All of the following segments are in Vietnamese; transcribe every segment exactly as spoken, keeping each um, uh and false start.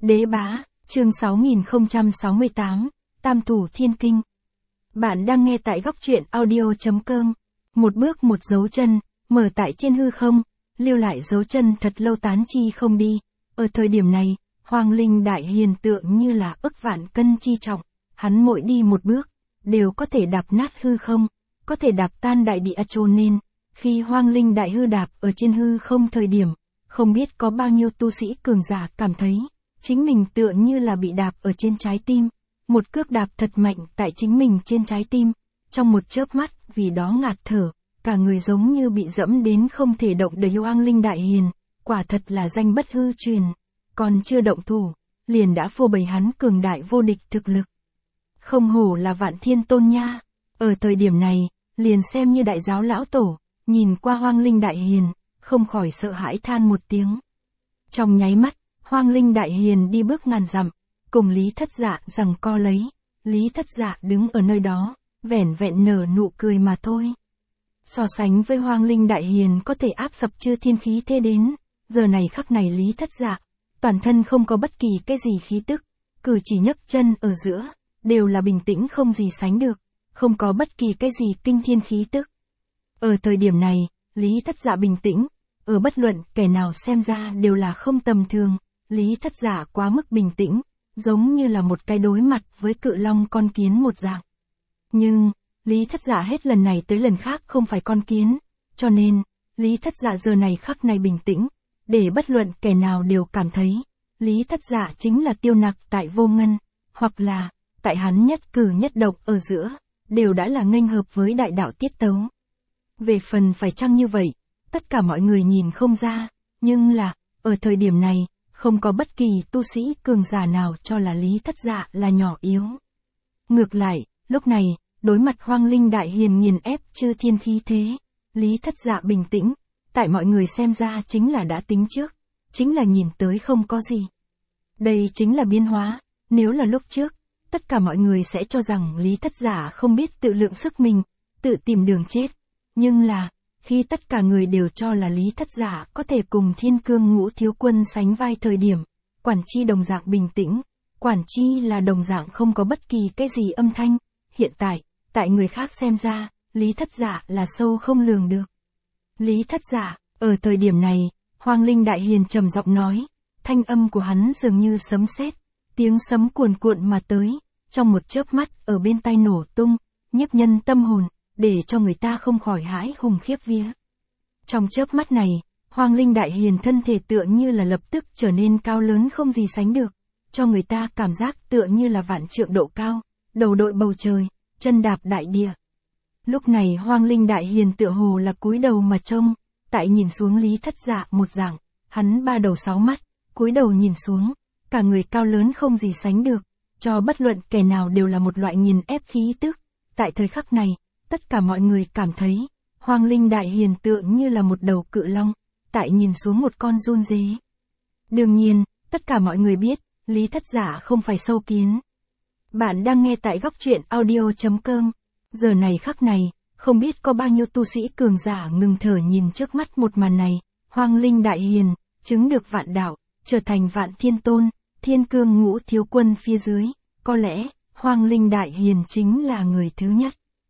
Đế bá, chương sáu nghìn không trăm sáu mươi tám, Tam thủ thiên kinh. Bạn đang nghe tại góc truyện audio chấm com. Một bước một dấu chân, mở tại trên hư không, lưu lại dấu chân thật lâu tán chi không đi. Ở thời điểm này, Hoang Linh Đại Hiền tượng như là ức vạn cân chi trọng, hắn mỗi đi một bước, đều có thể đạp nát hư không, có thể đạp tan đại địa cho nên, khi Hoang Linh Đại hư đạp ở trên hư không thời điểm, không biết có bao nhiêu tu sĩ cường giả cảm thấy, chính mình tựa như là bị đạp ở trên trái tim, một cước đạp thật mạnh tại chính mình trên trái tim, trong một chớp mắt, vì đó ngạt thở, cả người giống như bị dẫm đến không thể động đậy. Hoang Linh Đại Hiền, quả thật là danh bất hư truyền, còn chưa động thủ, liền đã phô bày hắn cường đại vô địch thực lực. Không hổ là Vạn Thiên Tôn nha, ở thời điểm này, liền xem như đại giáo lão tổ, nhìn qua Hoang Linh Đại Hiền, không khỏi sợ hãi than một tiếng. Trong nháy mắt, Hoang Linh Đại Hiền đi bước ngàn dặm, cùng Lý Thất Dạ giằng co lấy, Lý Thất Dạ đứng ở nơi đó, vẻn vẹn nở nụ cười mà thôi. So sánh với Hoang Linh Đại Hiền có thể áp sập chư thiên khí thế đến, giờ này khắc này Lý Thất Dạ, toàn thân không có bất kỳ cái gì khí tức, cử chỉ nhấc chân ở giữa, đều là bình tĩnh không gì sánh được, không có bất kỳ cái gì kinh thiên khí tức. Ở thời điểm này, Lý Thất Dạ bình tĩnh, ở bất luận kẻ nào xem ra đều là không tầm thường, Lý Thất Dạ quá mức bình tĩnh, giống như là một cái đối mặt với cự long con kiến một dạng. Nhưng, Lý Thất Dạ hết lần này tới lần khác không phải con kiến, cho nên, Lý Thất Dạ giờ này khắc này bình tĩnh, để bất luận kẻ nào đều cảm thấy, Lý Thất Dạ chính là tiêu nặc tại vô ngân, hoặc là, tại hắn nhất cử nhất động ở giữa, đều đã là nghênh hợp với đại đạo tiết tấu. Về phần phải chăng như vậy, tất cả mọi người nhìn không ra, nhưng là, ở thời điểm này, không có bất kỳ tu sĩ cường giả nào cho là Lý Thất Dạ là nhỏ yếu. Ngược lại, lúc này, đối mặt Hoang Linh Đại Hiền nghiền ép chư thiên khí thế, Lý Thất Dạ bình tĩnh, tại mọi người xem ra chính là đã tính trước, chính là nhìn tới không có gì. Đây chính là biến hóa, nếu là lúc trước, tất cả mọi người sẽ cho rằng Lý Thất Dạ không biết tự lượng sức mình, tự tìm đường chết. Nhưng là, khi tất cả người đều cho là Lý Thất Dạ có thể cùng Thiên Cương Ngũ Thiếu Quân sánh vai thời điểm, Quản Chi đồng dạng bình tĩnh, Quản Chi là đồng dạng không có bất kỳ cái gì âm thanh. Hiện tại, tại người khác xem ra, Lý Thất Dạ là sâu không lường được. Lý Thất Dạ, ở thời điểm này, Hoang Linh Đại Hiền trầm giọng nói, thanh âm của hắn dường như sấm sét, tiếng sấm cuồn cuộn mà tới, trong một chớp mắt ở bên tai nổ tung, nhiếp nhân tâm hồn, để cho người ta không khỏi hãi hùng khiếp vía. Trong chớp mắt này, Hoang Linh Đại Hiền thân thể tựa như là lập tức trở nên cao lớn không gì sánh được, cho người ta cảm giác tựa như là vạn trượng độ cao, đầu đội bầu trời, chân đạp đại địa. Lúc này Hoang Linh Đại Hiền tựa hồ là cúi đầu mà trông, tại nhìn xuống Lý Thất Dạ một dạng, hắn ba đầu sáu mắt, cúi đầu nhìn xuống, cả người cao lớn không gì sánh được, cho bất luận kẻ nào đều là một loại nghiền ép khí tức. Tại thời khắc này, tất cả mọi người cảm thấy, Hoang Linh Đại Hiền tựa như là một đầu cự long, tại nhìn xuống một con giun dế. Đương nhiên, tất cả mọi người biết, Lý Thất Dạ không phải sâu kiến. Bạn đang nghe tại góc truyện audio chấm com. Giờ này khắc này, không biết có bao nhiêu tu sĩ cường giả ngừng thở nhìn trước mắt một màn này, Hoang Linh Đại Hiền, chứng được vạn đạo, trở thành Vạn Thiên Tôn, Thiên Cương Ngũ Thiếu Quân phía dưới, có lẽ, Hoang Linh Đại Hiền chính là người thứ nhất.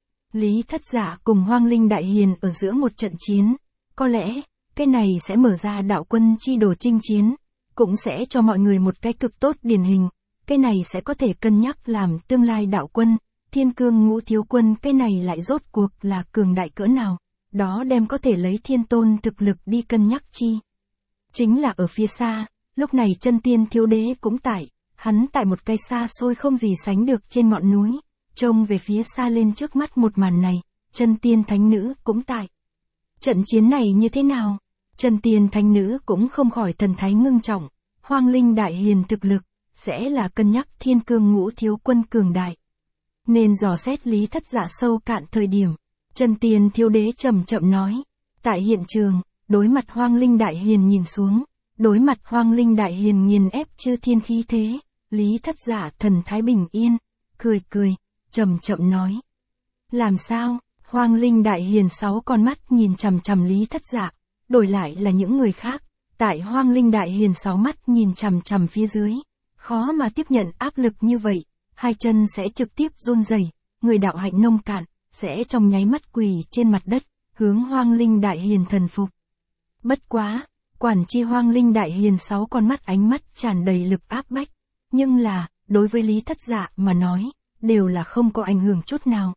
Lý Thất Dạ cùng Hoang Linh Đại Hiền ở giữa một trận chiến, có lẽ, cái này sẽ mở ra đạo quân chi đồ chinh chiến, cũng sẽ cho mọi người một cái cực tốt điển hình, cái này sẽ có thể cân nhắc làm tương lai đạo quân, Thiên Cương Ngũ Thiếu Quân cái này lại rốt cuộc là cường đại cỡ nào, đó đem có thể lấy Thiên Tôn thực lực đi cân nhắc chi. Chính là ở phía xa, lúc này Chân Tiên Thiếu Đế cũng tại, hắn tại một cái xa xôi không gì sánh được trên ngọn núi. Trông về phía xa lên trước mắt một màn này, Chân Tiên Thánh Nữ cũng tại. Trận chiến này như thế nào? Chân Tiên Thánh Nữ cũng không khỏi thần thái ngưng trọng, Hoang Linh Đại Hiền thực lực, sẽ là cân nhắc Thiên Cương Ngũ Thiếu Quân cường đại. Nên dò xét Lý Thất Dạ sâu cạn thời điểm, Chân Tiên Thiếu Đế chậm chậm nói, tại hiện trường, đối mặt Hoang Linh Đại Hiền nhìn xuống, đối mặt Hoang Linh Đại Hiền nghiền ép chư thiên khí thế, Lý Thất Dạ thần thái bình yên, cười cười, chậm chậm nói. Làm sao? Hoang Linh Đại Hiền sáu con mắt nhìn chằm chằm Lý Thất Dạ, đổi lại là những người khác, tại Hoang Linh Đại Hiền sáu mắt nhìn chằm chằm phía dưới, khó mà tiếp nhận áp lực như vậy, hai chân sẽ trực tiếp run rẩy, người đạo hạnh nông cạn, sẽ trong nháy mắt quỳ trên mặt đất, hướng Hoang Linh Đại Hiền thần phục. Bất quá, quản chi Hoang Linh Đại Hiền sáu con mắt ánh mắt tràn đầy lực áp bách, nhưng là, đối với Lý Thất Dạ mà nói, đều là không có ảnh hưởng chút nào.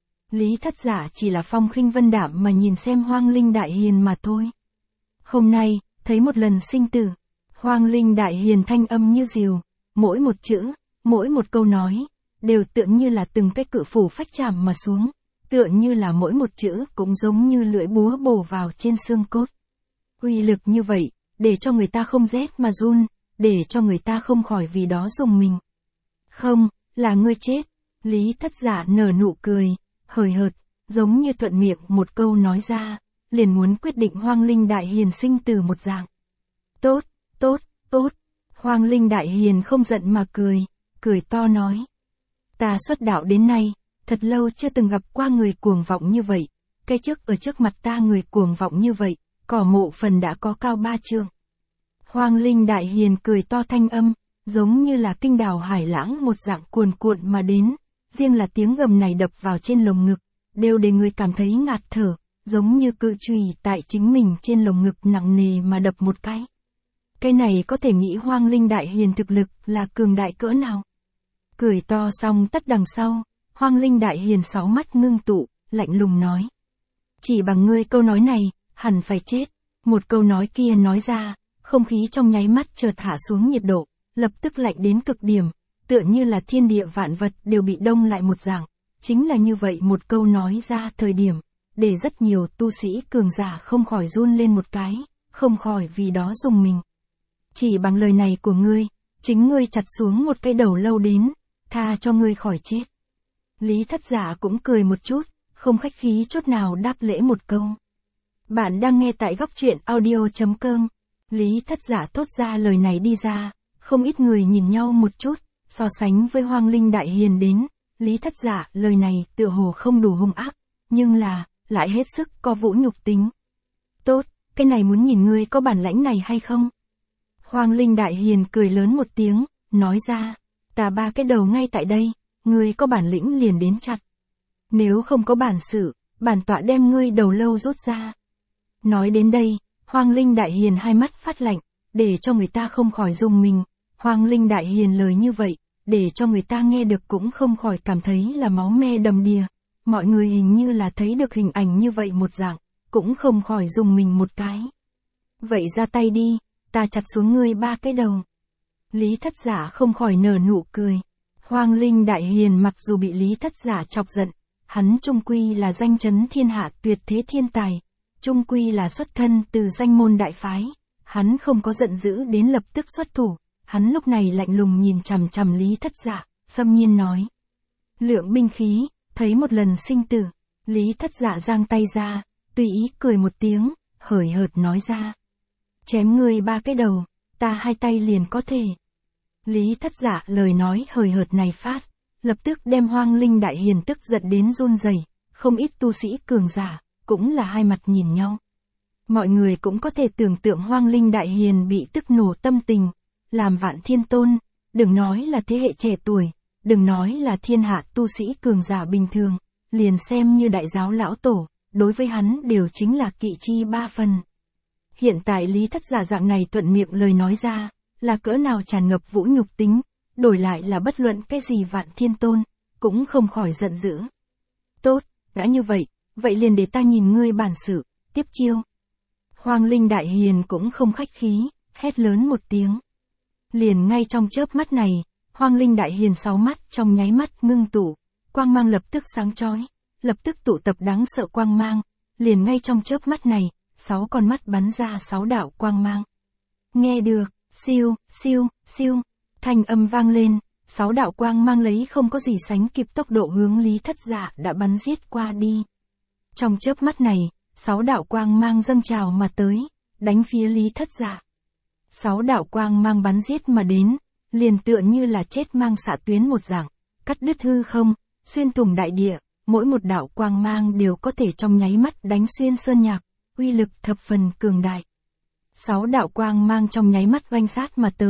Lý Thất Dạ chỉ là phong khinh vân đạm mà nhìn xem Hoang Linh Đại Hiền mà thôi. Hôm nay, thấy một lần sinh tử, Hoang Linh Đại Hiền thanh âm như diều, mỗi một chữ, mỗi một câu nói, đều tựa như là từng cái cự phủ phách chạm mà xuống, tựa như là mỗi một chữ cũng giống như lưỡi búa bổ vào trên xương cốt. Uy lực như vậy, để cho người ta không rét mà run, để cho người ta không khỏi vì đó rùng mình. Không, là ngươi chết. Lý Thất Dạ nở nụ cười, hời hợt, giống như thuận miệng một câu nói ra, liền muốn quyết định Hoang Linh Đại Hiền sinh tử một dạng. Tốt, tốt, tốt. Hoang Linh Đại Hiền không giận mà cười, cười to nói. Ta xuất đạo đến nay, thật lâu chưa từng gặp qua người cuồng vọng như vậy, cái trước ở trước mặt ta người cuồng vọng như vậy, cỏ mộ phần đã có cao ba trượng. Hoang Linh Đại Hiền cười to thanh âm, giống như là kinh đào hải lãng một dạng cuồn cuộn mà đến, riêng là tiếng gầm này đập vào trên lồng ngực, đều để người cảm thấy ngạt thở, giống như cự chùy tại chính mình trên lồng ngực nặng nề mà đập một cái. Cái này có thể nghĩ Hoang Linh Đại Hiền thực lực là cường đại cỡ nào. Cười to xong tất đằng sau, Hoang Linh Đại Hiền sáu mắt ngưng tụ, lạnh lùng nói. Chỉ bằng ngươi câu nói này, hẳn phải chết. Một câu nói kia nói ra, không khí trong nháy mắt chợt hạ xuống nhiệt độ, lập tức lạnh đến cực điểm, tựa như là thiên địa vạn vật đều bị đông lại một dạng. Chính là như vậy một câu nói ra thời điểm, để rất nhiều tu sĩ cường giả không khỏi run lên một cái, không khỏi vì đó rùng mình. Chỉ bằng lời này của ngươi, chính ngươi chặt xuống một cái đầu lâu đến, tha cho ngươi khỏi chết. Lý Thất Dạ cũng cười một chút, không khách khí chút nào đáp lễ một câu. Bạn đang nghe tại góc truyện audio chấm com. Lý Thất Dạ thốt ra lời này đi ra, không ít người nhìn nhau một chút, so sánh với Hoang Linh Đại Hiền đến, Lý Thất Dạ lời này tựa hồ không đủ hung ác, nhưng là, lại hết sức có vũ nhục tính. Tốt, cái này muốn nhìn ngươi có bản lãnh này hay không? Hoang Linh Đại Hiền cười lớn một tiếng, nói ra, ta ba cái đầu ngay tại đây, ngươi có bản lĩnh liền đến chặt. Nếu không có bản sự, bản tọa đem ngươi đầu lâu rút ra. Nói đến đây, Hoang Linh Đại Hiền hai mắt phát lạnh, để cho người ta không khỏi rùng mình. Hoang Linh Đại Hiền lời như vậy, để cho người ta nghe được cũng không khỏi cảm thấy là máu me đầm đìa. Mọi người hình như là thấy được hình ảnh như vậy một dạng, cũng không khỏi rùng mình một cái. Vậy ra tay đi, ta chặt xuống ngươi ba cái đầu. Lý Thất Dạ không khỏi nở nụ cười. Hoang Linh Đại Hiền mặc dù bị Lý Thất Dạ chọc giận, hắn chung quy là danh chấn thiên hạ tuyệt thế thiên tài, chung quy là xuất thân từ danh môn đại phái, hắn không có giận dữ đến lập tức xuất thủ, hắn lúc này lạnh lùng nhìn chằm chằm Lý Thất Dạ, xâm nhiên nói. Lượng binh khí, thấy một lần sinh tử, Lý Thất Dạ giang tay ra, tùy ý cười một tiếng, hời hợt nói ra. Chém ngươi ba cái đầu, ta hai tay liền có thể. Lý Thất Dạ lời nói hời hợt này phát, lập tức đem Hoang Linh Đại Hiền tức giận đến run rẩy, không ít tu sĩ cường giả, cũng là hai mặt nhìn nhau. Mọi người cũng có thể tưởng tượng Hoang Linh Đại Hiền bị tức nổ tâm tình, làm Vạn Thiên Tôn, đừng nói là thế hệ trẻ tuổi, đừng nói là thiên hạ tu sĩ cường giả bình thường, liền xem như đại giáo lão tổ, đối với hắn đều chính là kỵ chi ba phần. Hiện tại Lý Thất Dạ dạng này thuận miệng lời nói ra, là cỡ nào tràn ngập vũ nhục tính, đổi lại là bất luận cái gì Vạn Thiên Tôn, cũng không khỏi giận dữ. Tốt, đã như vậy, vậy liền để ta nhìn ngươi bản sự, tiếp chiêu. Hoang Linh Đại Hiền cũng không khách khí, hét lớn một tiếng. Liền ngay trong chớp mắt này, Hoang Linh Đại Hiền sáu mắt trong nháy mắt ngưng tụ, quang mang lập tức sáng chói, lập tức tụ tập đáng sợ quang mang, liền ngay trong chớp mắt này, sáu con mắt bắn ra sáu đạo quang mang. Nghe được, siêu, siêu, siêu, thanh âm vang lên, sáu đạo quang mang lấy không có gì sánh kịp tốc độ hướng Lý Thất Dạ đã bắn giết qua đi. Trong chớp mắt này, sáu đạo quang mang dâng trào mà tới, đánh phía Lý Thất Dạ. Sáu đạo quang mang bắn giết mà đến, liền tựa như là chết mang xạ tuyến một dạng, cắt đứt hư không, xuyên thủng đại địa, mỗi một đạo quang mang đều có thể trong nháy mắt đánh xuyên sơn nhạc, uy lực thập phần cường đại. Sáu đạo quang mang trong nháy mắt oanh sát mà tới,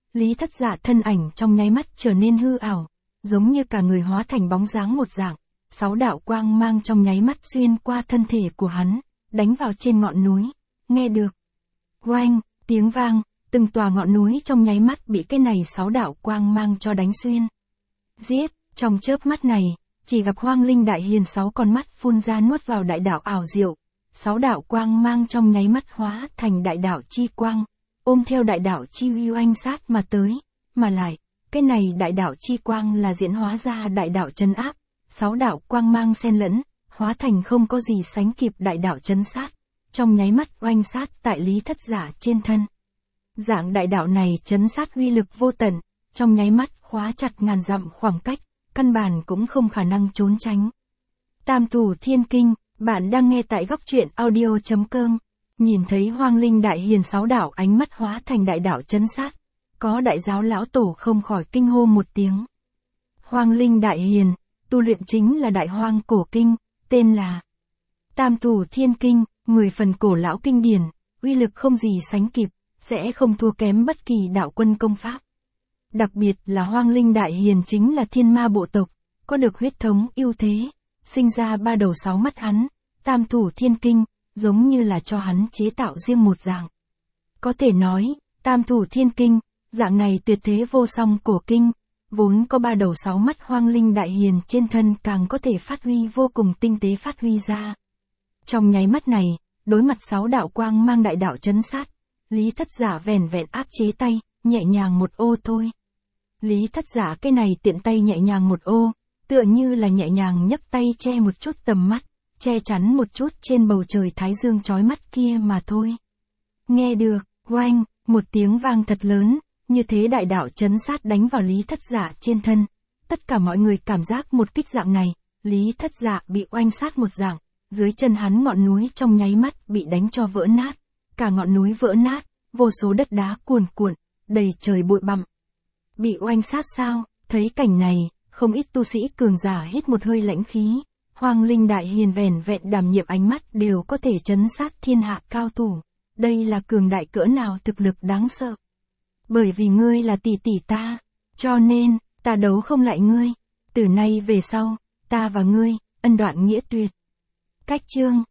Lý Thất Dạ thân ảnh trong nháy mắt trở nên hư ảo, giống như cả người hóa thành bóng dáng một dạng. Sáu đạo quang mang trong nháy mắt xuyên qua thân thể của hắn, đánh vào trên ngọn núi. Nghe được. Oanh, tiếng vang, từng tòa ngọn núi trong nháy mắt bị cái này sáu đạo quang mang cho đánh xuyên. Giết, trong chớp mắt này, chỉ gặp Hoang Linh Đại Hiền sáu con mắt phun ra nuốt vào đại đạo ảo diệu. Sáu đạo quang mang trong nháy mắt hóa thành đại đạo chi quang, ôm theo đại đạo chi uy oanh sát mà tới, mà lại, cái này đại đạo chi quang là diễn hóa ra đại đạo trấn áp, sáu đạo quang mang xen lẫn, hóa thành không có gì sánh kịp đại đạo trấn sát, trong nháy mắt oanh sát tại Lý Thất Dạ trên thân. Dạng đại đạo này trấn sát uy lực vô tận, trong nháy mắt khóa chặt ngàn dặm khoảng cách, căn bản cũng không khả năng trốn tránh. Tam Thủ Thiên Kinh, bạn đang nghe tại góc truyện audio chấm com. Nhìn thấy Hoang Linh Đại Hiền sáu đạo ánh mắt hóa thành đại đạo trấn sát, có đại giáo lão tổ không khỏi kinh hô một tiếng. Hoang Linh Đại Hiền, tu luyện chính là Đại Hoang Cổ Kinh, tên là Tam Thủ Thiên Kinh, mười phần cổ lão kinh điển, uy lực không gì sánh kịp, sẽ không thua kém bất kỳ đạo quân công pháp. Đặc biệt là Hoang Linh Đại Hiền chính là thiên ma bộ tộc, có được huyết thống ưu thế, sinh ra ba đầu sáu mắt hắn, Tam Thủ Thiên Kinh, giống như là cho hắn chế tạo riêng một dạng. Có thể nói, Tam Thủ Thiên Kinh, dạng này tuyệt thế vô song cổ kinh, vốn có ba đầu sáu mắt Hoang Linh Đại Hiền trên thân càng có thể phát huy vô cùng tinh tế phát huy ra. Trong nháy mắt này, đối mặt sáu đạo quang mang đại đạo trấn sát, Lý Thất Dạ vẻn vẹn áp chế tay, nhẹ nhàng một ô thôi. Lý Thất Dạ cái này tiện tay nhẹ nhàng một ô, tựa như là nhẹ nhàng nhấc tay che một chút tầm mắt, che chắn một chút trên bầu trời thái dương chói mắt kia mà thôi. Nghe được, oanh, một tiếng vang thật lớn, như thế đại đạo trấn sát đánh vào Lý Thất Dạ trên thân. Tất cả mọi người cảm giác một kích dạng này, Lý Thất Dạ bị oanh sát một dạng, dưới chân hắn ngọn núi trong nháy mắt bị đánh cho vỡ nát, cả ngọn núi vỡ nát, vô số đất đá cuồn cuộn, đầy trời bụi bặm. Bị oanh sát sao? Thấy cảnh này, không ít tu sĩ cường giả hít một hơi lãnh khí. Hoang Linh Đại Hiền vẻn vẹn đảm nhiệm ánh mắt đều có thể trấn sát thiên hạ cao thủ. Đây là cường đại cỡ nào thực lực đáng sợ. Bởi vì ngươi là tỷ tỷ ta, cho nên, ta đấu không lại ngươi. Từ nay về sau, ta và ngươi, ân đoạn nghĩa tuyệt. Cách chương